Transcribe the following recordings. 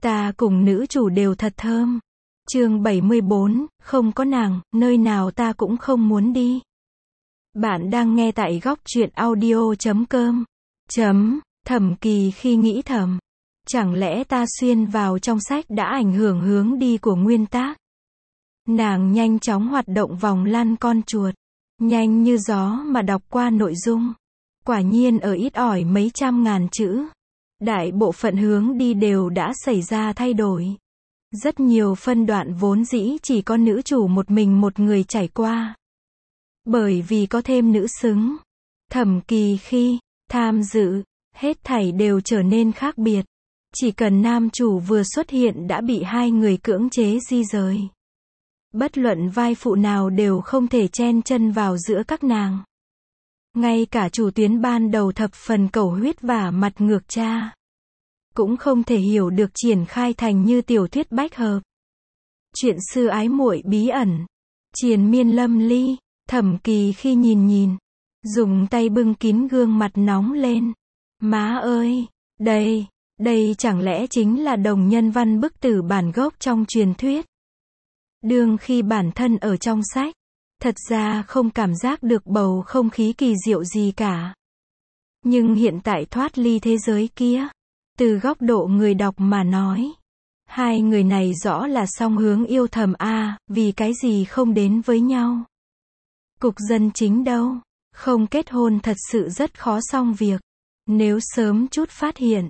Ta cùng nữ chủ đều thật thơm. Chương 74, không có nàng, nơi nào ta cũng không muốn đi. Bạn đang nghe tại góc truyện audio.com. Thẩm Kỳ khi nghĩ thầm. Chẳng lẽ ta xuyên vào trong sách đã ảnh hưởng hướng đi của nguyên tác? Nàng nhanh chóng hoạt động vòng lăn con chuột. Nhanh như gió mà đọc qua nội dung. Quả nhiên ở ít ỏi mấy trăm ngàn chữ. Đại bộ phận hướng đi đều đã xảy ra thay đổi. Rất nhiều phân đoạn vốn dĩ chỉ có nữ chủ một mình một người trải qua. Bởi vì có thêm nữ xứng. Thẩm Kỳ khi tham dự, hết thảy đều trở nên khác biệt. Chỉ cần nam chủ vừa xuất hiện đã bị hai người cưỡng chế di rời. Bất luận vai phụ nào đều không thể chen chân vào giữa các nàng. Ngay cả chủ tuyến ban đầu thập phần cầu huyết và mặt ngược cha cũng không thể hiểu được triển khai thành như tiểu thuyết bách hợp. Chuyện xưa ái muội bí ẩn, triền miên lâm ly. Thẩm Kỳ khi nhìn, dùng tay bưng kín gương mặt nóng lên. Má ơi, đây chẳng lẽ chính là đồng nhân văn bức tử bản gốc trong truyền thuyết? Đương khi bản thân ở trong sách, thật ra không cảm giác được bầu không khí kỳ diệu gì cả. Nhưng hiện tại thoát ly thế giới kia, từ góc độ người đọc mà nói, hai người này rõ là song hướng yêu thầm a, vì cái gì không đến với nhau? Cục dân chính đâu, không kết hôn thật sự rất khó xong việc. Nếu sớm chút phát hiện,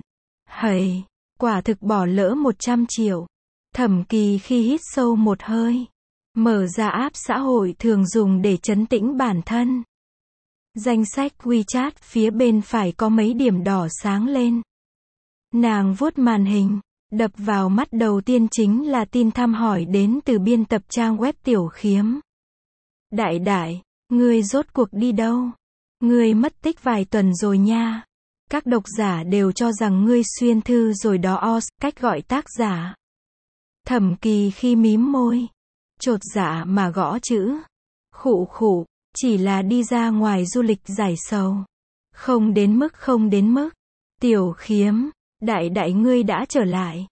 quả thực bỏ lỡ 100 triệu. Thẩm Kỳ khi hít sâu một hơi, mở ra app xã hội thường dùng để trấn tĩnh bản thân. Danh sách WeChat phía bên phải có mấy điểm đỏ sáng lên. Nàng vuốt màn hình, đập vào mắt đầu tiên chính là tin thăm hỏi đến từ biên tập trang web Tiểu Khiếm. Đại, ngươi rốt cuộc đi đâu? Ngươi mất tích vài tuần rồi nha. Các độc giả đều cho rằng ngươi xuyên thư rồi đó. Cách gọi tác giả. Thẩm Kỳ khi mím môi, chột dạ mà gõ chữ. Khụ, chỉ là đi ra ngoài du lịch giải sầu. Không đến mức. Tiểu Khiếm, đại ngươi đã trở lại.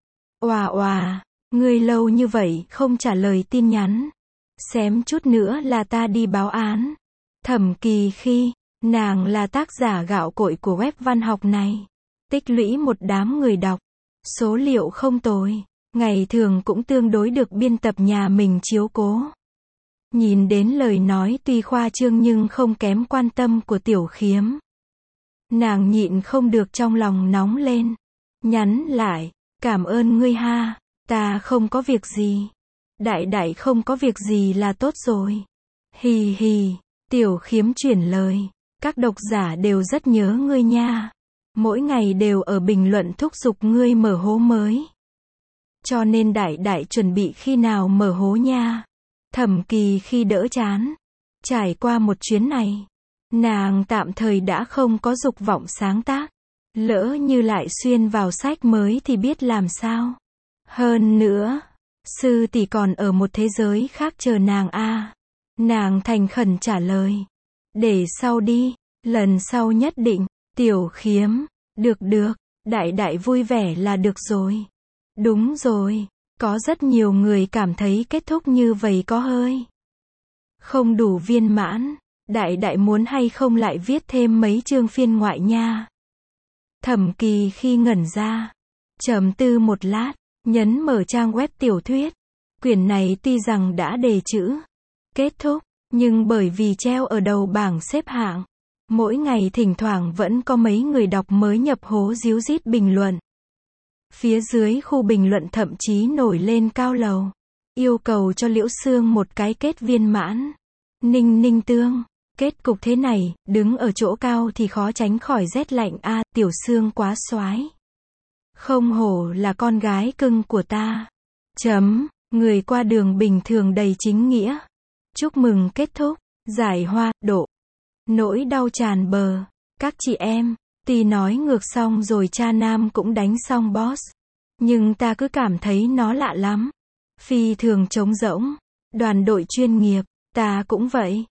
Oà, ngươi lâu như vậy không trả lời tin nhắn. Xém chút nữa là ta đi báo án. Thẩm Kỳ khi, nàng là tác giả gạo cội của web văn học này. Tích lũy một đám người đọc. Số liệu không tồi. Ngày thường cũng tương đối được biên tập nhà mình chiếu cố. Nhìn đến lời nói tuy khoa trương nhưng không kém quan tâm của Tiểu Khiếm. Nàng nhịn không được trong lòng nóng lên. Nhắn lại, cảm ơn ngươi ha, ta không có việc gì. Đại không có việc gì là tốt rồi. Hì, Tiểu Khiếm chuyển lời, các độc giả đều rất nhớ ngươi nha. Mỗi ngày đều ở bình luận thúc giục ngươi mở hố mới. Cho nên đại chuẩn bị khi nào mở hố nha. Thẩm Kỳ khi đỡ chán. Trải qua một chuyến này, nàng tạm thời đã không có dục vọng sáng tác. Lỡ như lại xuyên vào sách mới thì biết làm sao. Hơn nữa, sư tỷ còn ở một thế giới khác chờ nàng a. Nàng thành khẩn trả lời. Để sau đi, lần sau nhất định. Tiểu Khiếm, được, đại vui vẻ là được rồi. Đúng rồi, có rất nhiều người cảm thấy kết thúc như vậy có hơi không đủ viên mãn. Đại muốn hay không lại viết thêm mấy chương phiên ngoại nha. Thẩm Kỳ khi ngẩn ra, trầm tư một lát, nhấn mở trang web tiểu thuyết. Quyển này tuy rằng đã đề chữ kết thúc, nhưng bởi vì treo ở đầu bảng xếp hạng, mỗi ngày thỉnh thoảng vẫn có mấy người đọc mới nhập hố ríu rít bình luận. Phía dưới khu bình luận thậm chí nổi lên cao lầu, yêu cầu cho Liễu Xương một cái kết viên mãn. Ninh Tương, kết cục thế này, đứng ở chỗ cao thì khó tránh khỏi rét lạnh a. Tiểu Xương quá soái. Không hổ là con gái cưng của ta. Người qua đường bình thường đầy chính nghĩa. Chúc mừng kết thúc, giải hoa, độ. Nỗi đau tràn bờ. Các chị em, tuy nói ngược xong rồi cha nam cũng đánh xong boss. Nhưng ta cứ cảm thấy nó lạ lắm. Phi thường trống rỗng. Đoàn đội chuyên nghiệp, ta cũng vậy.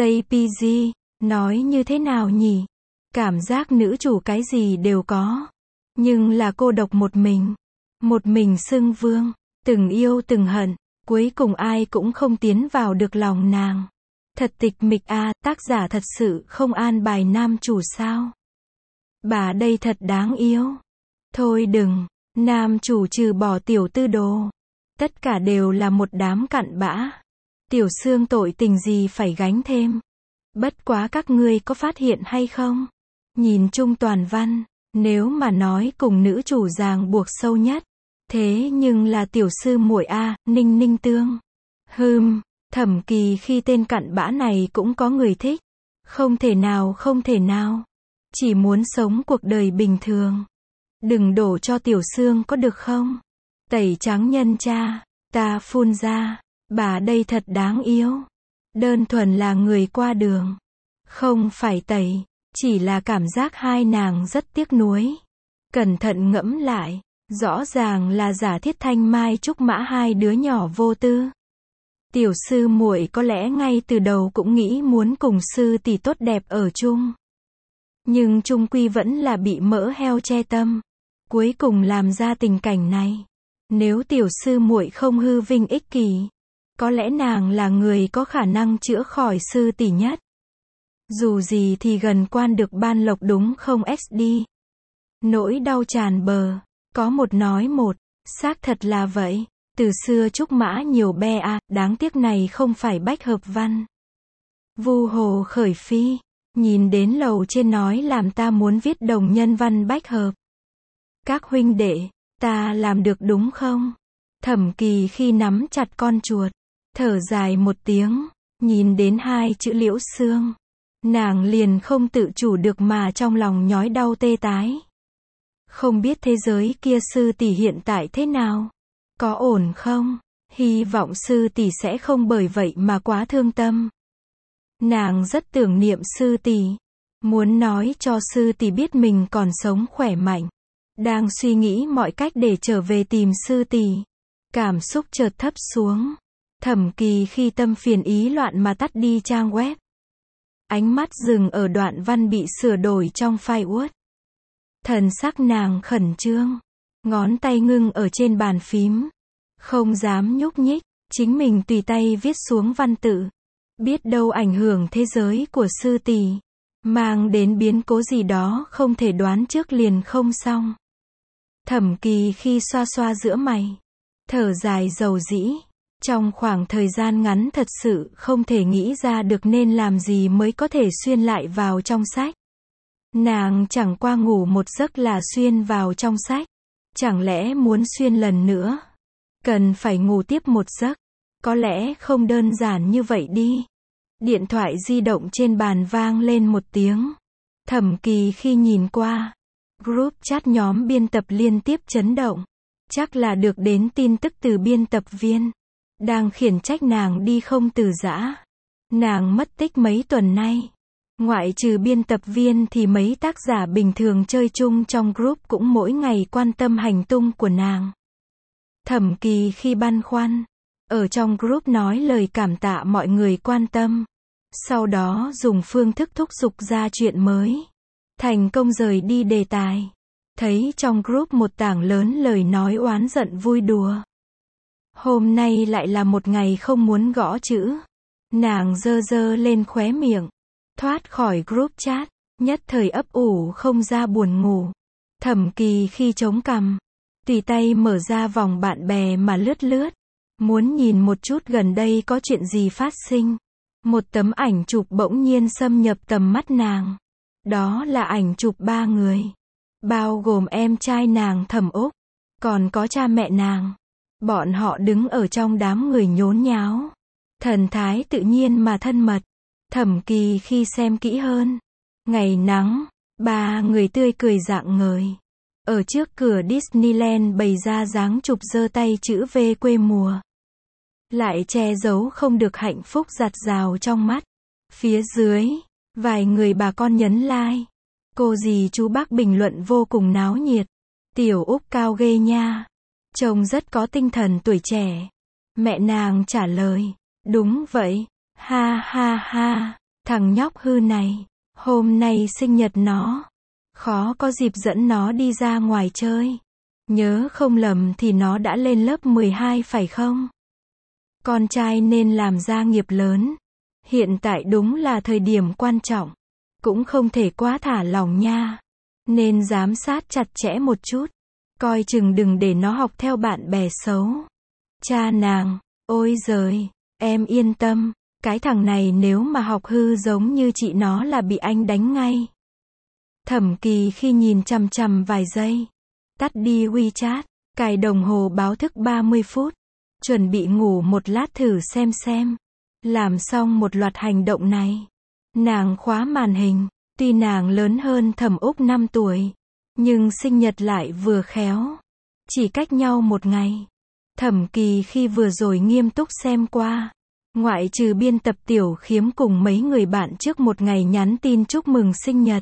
JPG, nói như thế nào nhỉ? Cảm giác nữ chủ cái gì đều có. Nhưng là cô độc một mình. Một mình xưng vương, từng yêu từng hận, cuối cùng ai cũng không tiến vào được lòng nàng. Thật tịch mịch a, tác giả thật sự không an bài nam chủ sao? Bà đây thật đáng yêu. Thôi đừng, nam chủ trừ bỏ tiểu tư đồ. Tất cả đều là một đám cặn bã. Tiểu xương tội tình gì phải gánh thêm. Bất quá các ngươi có phát hiện hay không? Nhìn chung toàn văn, nếu mà nói cùng nữ chủ ràng buộc sâu nhất, thế nhưng là tiểu sư muội a, Ninh Ninh Tương. Thẩm Kỳ khi tên cặn bã này cũng có người thích. Không thể nào, không thể nào. Chỉ muốn sống cuộc đời bình thường. Đừng đổ cho tiểu xương có được không? Tẩy trắng nhân cha, ta phun ra, bà đây thật đáng yêu. Đơn thuần là người qua đường. Không phải tẩy, chỉ là cảm giác hai nàng rất tiếc nuối. Cẩn thận ngẫm lại, rõ ràng là giả thiết Thanh Mai Trúc Mã hai đứa nhỏ vô tư. Tiểu sư muội có lẽ ngay từ đầu cũng nghĩ muốn cùng sư tỷ tốt đẹp ở chung. Nhưng chung quy vẫn là bị mỡ heo che tâm. Cuối cùng làm ra tình cảnh này. Nếu tiểu sư muội không hư vinh ích kỷ, có lẽ nàng là người có khả năng chữa khỏi sư tỷ nhất. Dù gì thì gần quan được ban lộc đúng không SD? Nỗi đau tràn bờ, có một nói một, xác thật là vậy. Từ xưa Trúc Mã nhiều be a, đáng tiếc này không phải bách hợp văn. Vu hồ khởi phi, nhìn đến lầu trên nói làm ta muốn viết đồng nhân văn bách hợp. Các huynh đệ, ta làm được đúng không? Thẩm Kỳ khi nắm chặt con chuột, thở dài một tiếng, nhìn đến hai chữ Liễu Xương. Nàng liền không tự chủ được mà trong lòng nhói đau tê tái. Không biết thế giới kia sư tỷ hiện tại thế nào? Có ổn không? Hy vọng sư tỷ sẽ không bởi vậy mà quá thương tâm. Nàng rất tưởng niệm sư tỷ, muốn nói cho sư tỷ biết mình còn sống khỏe mạnh. Đang suy nghĩ mọi cách để trở về tìm sư tỷ. Cảm xúc chợt thấp xuống. Thẩm Kỳ khi tâm phiền ý loạn mà tắt đi trang web. Ánh mắt dừng ở đoạn văn bị sửa đổi trong file Word. Thần sắc nàng khẩn trương. Ngón tay ngưng ở trên bàn phím. Không dám nhúc nhích. Chính mình tùy tay viết xuống văn tự. Biết đâu ảnh hưởng thế giới của sư tỷ. Mang đến biến cố gì đó không thể đoán trước liền không xong. Thẩm Kỳ khi xoa xoa giữa mày. Thở dài dầu dĩ. Trong khoảng thời gian ngắn thật sự không thể nghĩ ra được nên làm gì mới có thể xuyên lại vào trong sách. Nàng chẳng qua ngủ một giấc là xuyên vào trong sách. Chẳng lẽ muốn xuyên lần nữa? Cần phải ngủ tiếp một giấc. Có lẽ không đơn giản như vậy đi. Điện thoại di động trên bàn vang lên một tiếng. Thẩm Kỳ khi nhìn qua. Group chat nhóm biên tập liên tiếp chấn động. Chắc là được đến tin tức từ biên tập viên. Đang khiển trách nàng đi không từ giã. Nàng mất tích mấy tuần nay. Ngoại trừ biên tập viên thì mấy tác giả bình thường chơi chung trong group cũng mỗi ngày quan tâm hành tung của nàng. Thẩm Kỳ khi băn khoăn. Ở trong group nói lời cảm tạ mọi người quan tâm. Sau đó dùng phương thức thúc giục ra chuyện mới. Thành công rời đi đề tài. Thấy trong group một tảng lớn lời nói oán giận vui đùa. Hôm nay lại là một ngày không muốn gõ chữ. Nàng giơ giơ lên khóe miệng. Thoát khỏi group chat. Nhất thời ấp ủ không ra buồn ngủ. Thẩm Kỳ khi chống cằm. Tùy tay mở ra vòng bạn bè mà lướt lướt. Muốn nhìn một chút gần đây có chuyện gì phát sinh. Một tấm ảnh chụp bỗng nhiên xâm nhập tầm mắt nàng. Đó là ảnh chụp 3 người. Bao gồm em trai nàng Thẩm Úc. Còn có cha mẹ nàng. Bọn họ đứng ở trong đám người nhốn nháo. Thần thái tự nhiên mà thân mật. Thẩm Kỳ khi xem kỹ hơn. Ngày nắng. 3 người tươi cười rạng ngời. Ở trước cửa Disneyland bày ra dáng chụp giơ tay chữ V quê mùa. Lại che giấu không được hạnh phúc giặt rào trong mắt. Phía dưới, vài người bà con nhấn like. Cô dì chú bác bình luận vô cùng náo nhiệt. Tiểu Úc cao ghê nha. Trông rất có tinh thần tuổi trẻ. Mẹ nàng trả lời. Đúng vậy. Ha ha ha. Thằng nhóc hư này. Hôm nay sinh nhật nó. Khó có dịp dẫn nó đi ra ngoài chơi. Nhớ không lầm thì nó đã lên lớp 12 phải không? Con trai nên làm gia nghiệp lớn. Hiện tại đúng là thời điểm quan trọng. Cũng không thể quá thả lỏng nha. Nên giám sát chặt chẽ một chút. Coi chừng đừng để nó học theo bạn bè xấu. Cha nàng, ôi giời, em yên tâm. Cái thằng này nếu mà học hư giống như chị nó là bị anh đánh ngay. Thẩm Kỳ khi nhìn chằm chằm vài giây. Tắt đi WeChat, cài đồng hồ báo thức 30 phút. Chuẩn bị ngủ một lát thử xem. Làm xong một loạt hành động này. Nàng khóa màn hình. Tuy nàng lớn hơn Thẩm Úc 5 tuổi. Nhưng sinh nhật lại vừa khéo. Chỉ cách nhau một ngày. Thẩm Kỳ khi vừa rồi nghiêm túc xem qua. Ngoại trừ biên tập Tiểu Khiếm cùng mấy người bạn trước một ngày nhắn tin chúc mừng sinh nhật.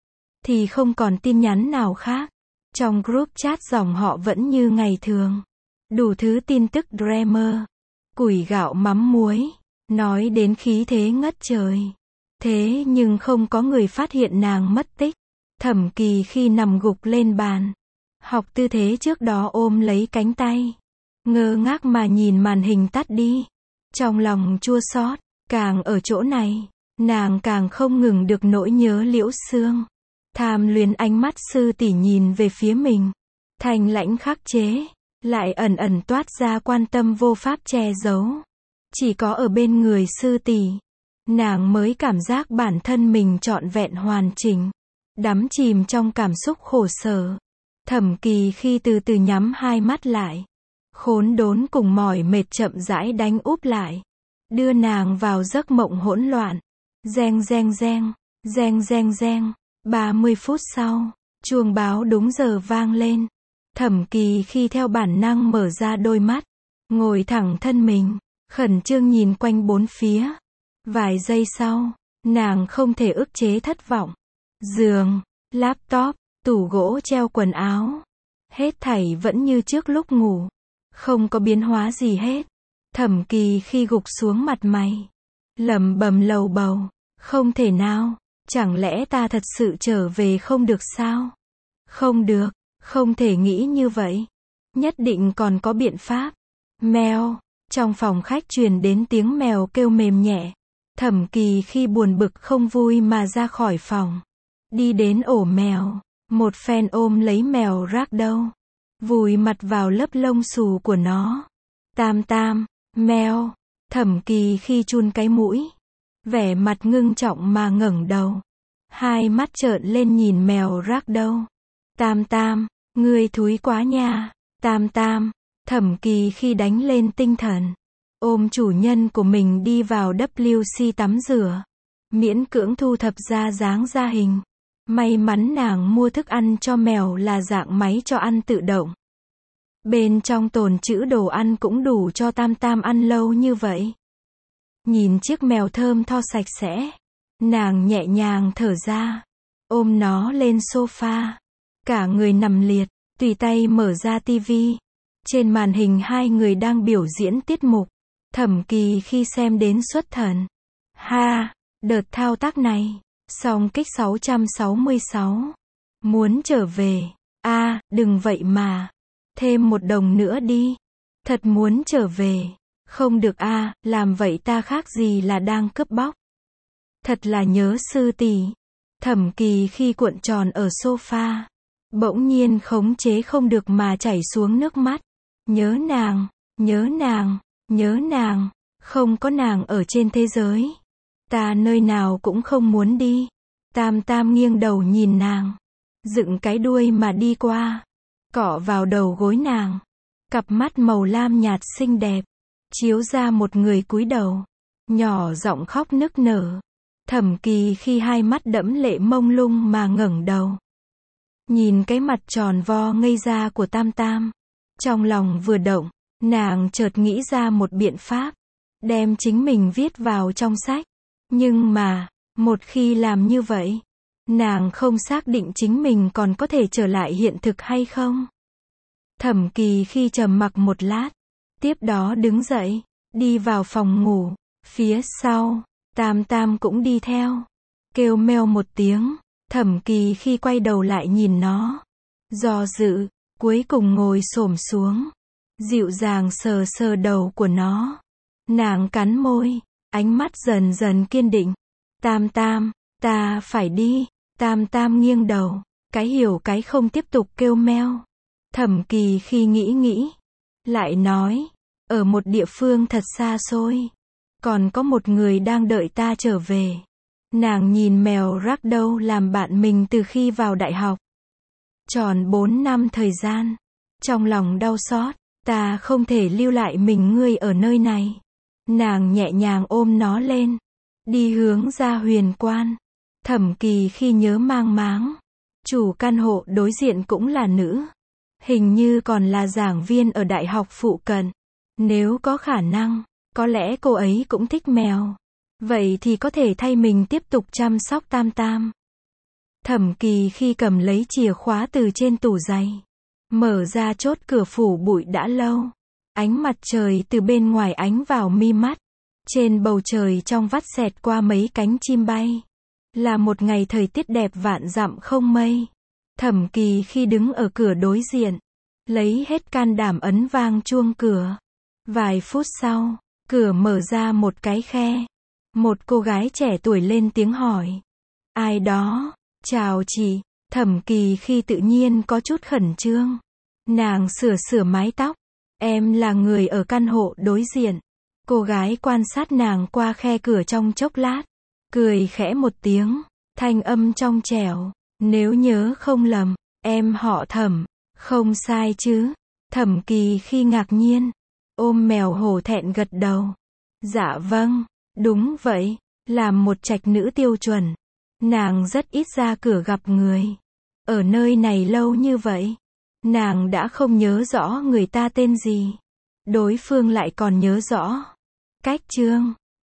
Thì không còn tin nhắn nào khác. Trong group chat dòng họ vẫn như ngày thường. Đủ thứ tin tức drama. Củi gạo mắm muối. Nói đến khí thế ngất trời. Thế nhưng không có người phát hiện nàng mất tích. Thẩm Kỳ khi nằm gục lên bàn. Học tư thế trước đó ôm lấy cánh tay. Ngơ ngác mà nhìn màn hình tắt đi. Trong lòng chua xót, càng ở chỗ này, nàng càng không ngừng được nỗi nhớ Liễu Xương. Tham luyến ánh mắt sư tỷ nhìn về phía mình. Thanh lãnh khắc chế, lại ẩn ẩn toát ra quan tâm vô pháp che giấu. Chỉ có ở bên người sư tỷ, nàng mới cảm giác bản thân mình trọn vẹn hoàn chỉnh. Đắm chìm trong cảm xúc khổ sở. Thẩm Kỳ khi từ từ nhắm hai mắt lại. Khốn đốn cùng mỏi mệt chậm rãi đánh úp lại. Đưa nàng vào giấc mộng hỗn loạn. Reng reng reng, reng reng reng. 30 phút sau, chuông báo đúng giờ vang lên. Thẩm Kỳ khi theo bản năng mở ra đôi mắt. Ngồi thẳng thân mình, khẩn trương nhìn quanh bốn phía. Vài giây sau, nàng không thể ức chế thất vọng. Giường, laptop, tủ gỗ treo quần áo. Hết thảy vẫn như trước lúc ngủ. Không có biến hóa gì hết. Thẩm Kỳ khi gục xuống mặt mày. Lẩm bẩm lầu bầu. Không thể nào. Chẳng lẽ ta thật sự trở về không được sao? Không được. Không thể nghĩ như vậy. Nhất định còn có biện pháp. Mèo. Trong phòng khách truyền đến tiếng mèo kêu mềm nhẹ. Thẩm Kỳ khi buồn bực không vui mà ra khỏi phòng. Đi đến ổ mèo. Một phen ôm lấy mèo ragdoll. Vùi mặt vào lớp lông xù của nó. Tam tam, mèo. Thẩm Kỳ khi chun cái mũi. Vẻ mặt ngưng trọng mà ngẩng đầu. Hai mắt trợn lên nhìn mèo ragdoll. Tam tam, ngươi thúi quá nha. Tam tam. Thẩm Kỳ khi đánh lên tinh thần. Ôm chủ nhân của mình đi vào WC tắm rửa. Miễn cưỡng thu thập ra dáng ra hình. May mắn nàng mua thức ăn cho mèo là dạng máy cho ăn tự động. Bên trong tồn trữ đồ ăn cũng đủ cho tam tam ăn lâu như vậy. Nhìn chiếc mèo thơm tho sạch sẽ. Nàng nhẹ nhàng thở ra. Ôm nó lên sofa. Cả người nằm liệt, tùy tay mở ra tivi. Trên màn hình hai người đang biểu diễn tiết mục. Thẩm Kỳ khi xem đến xuất thần. Ha, đợt thao tác này. Song kích 666. Muốn trở về. Đừng vậy mà. Thêm một đồng nữa đi. Thật muốn trở về. Không được làm vậy ta khác gì là đang cướp bóc. Thật là nhớ sư tỷ. Thẩm Kỳ khi cuộn tròn ở sofa. Bỗng nhiên khống chế không được mà chảy xuống nước mắt. Nhớ nàng, nhớ nàng, nhớ nàng. Không có nàng ở trên thế giới. Ta nơi nào cũng không muốn đi. Tam tam nghiêng đầu nhìn nàng. Dựng cái đuôi mà đi qua. Cọ vào đầu gối nàng. Cặp mắt màu lam nhạt xinh đẹp. Chiếu ra một người cúi đầu. Nhỏ giọng khóc nức nở. Thẩm Kỳ khi hai mắt đẫm lệ mông lung mà ngẩng đầu. Nhìn cái mặt tròn vo ngây ra của tam tam. Trong lòng vừa động, nàng chợt nghĩ ra một biện pháp. Đem chính mình viết vào trong sách. Nhưng mà, một khi làm như vậy, nàng không xác định chính mình còn có thể trở lại hiện thực hay không. Thẩm Kỳ khi trầm mặc một lát, tiếp đó đứng dậy, đi vào phòng ngủ. Phía sau, tam tam cũng đi theo. Kêu meo một tiếng, Thẩm Kỳ khi quay đầu lại nhìn nó. Do dự, cuối cùng ngồi xổm xuống, dịu dàng sờ sờ đầu của nó. Nàng cắn môi, ánh mắt dần dần kiên định. Tam Tam, ta phải đi. Tam Tam nghiêng đầu, cái hiểu cái không tiếp tục kêu meo. Thẩm Kỳ khi nghĩ, lại nói, ở một địa phương thật xa xôi, còn có một người đang đợi ta trở về. Nàng nhìn mèo Ragdoll làm bạn mình từ khi vào đại học. Tròn 4 năm thời gian. Trong lòng đau xót, ta không thể lưu lại mình ngươi ở nơi này. Nàng nhẹ nhàng ôm nó lên, đi hướng ra huyền quan. Thẩm Kỳ khi nhớ mang máng. Chủ căn hộ đối diện cũng là nữ. Hình như còn là giảng viên ở đại học phụ cận. Nếu có khả năng, có lẽ cô ấy cũng thích mèo. Vậy thì có thể thay mình tiếp tục chăm sóc Tam Tam. Thẩm Kỳ khi cầm lấy chìa khóa từ trên tủ giày, mở ra chốt cửa phủ bụi đã lâu. Ánh mặt trời từ bên ngoài ánh vào mi mắt. Trên bầu trời trong vắt xẹt qua mấy cánh chim bay. Là một ngày thời tiết đẹp vạn dặm không mây. Thẩm Kỳ khi đứng ở cửa đối diện, lấy hết can đảm ấn vang chuông cửa. Vài phút sau, cửa mở ra một cái khe. Một cô gái trẻ tuổi lên tiếng hỏi. Ai đó? Chào chị. Thẩm Kỳ khi tự nhiên có chút khẩn trương. Nàng sửa mái tóc. Em là người ở căn hộ đối diện. Cô gái quan sát nàng qua khe cửa trong chốc lát. Cười khẽ một tiếng. Thanh âm trong trẻo. Nếu nhớ không lầm, em họ Thẩm. Không sai chứ? Thẩm Kỳ khi ngạc nhiên. Ôm mèo hổ thẹn gật đầu. Dạ vâng, đúng vậy. Làm một trạch nữ tiêu chuẩn. Nàng rất ít ra cửa gặp người. Ở nơi này lâu như vậy, nàng đã không nhớ rõ người ta tên gì. Đối phương lại còn nhớ rõ. Cách chương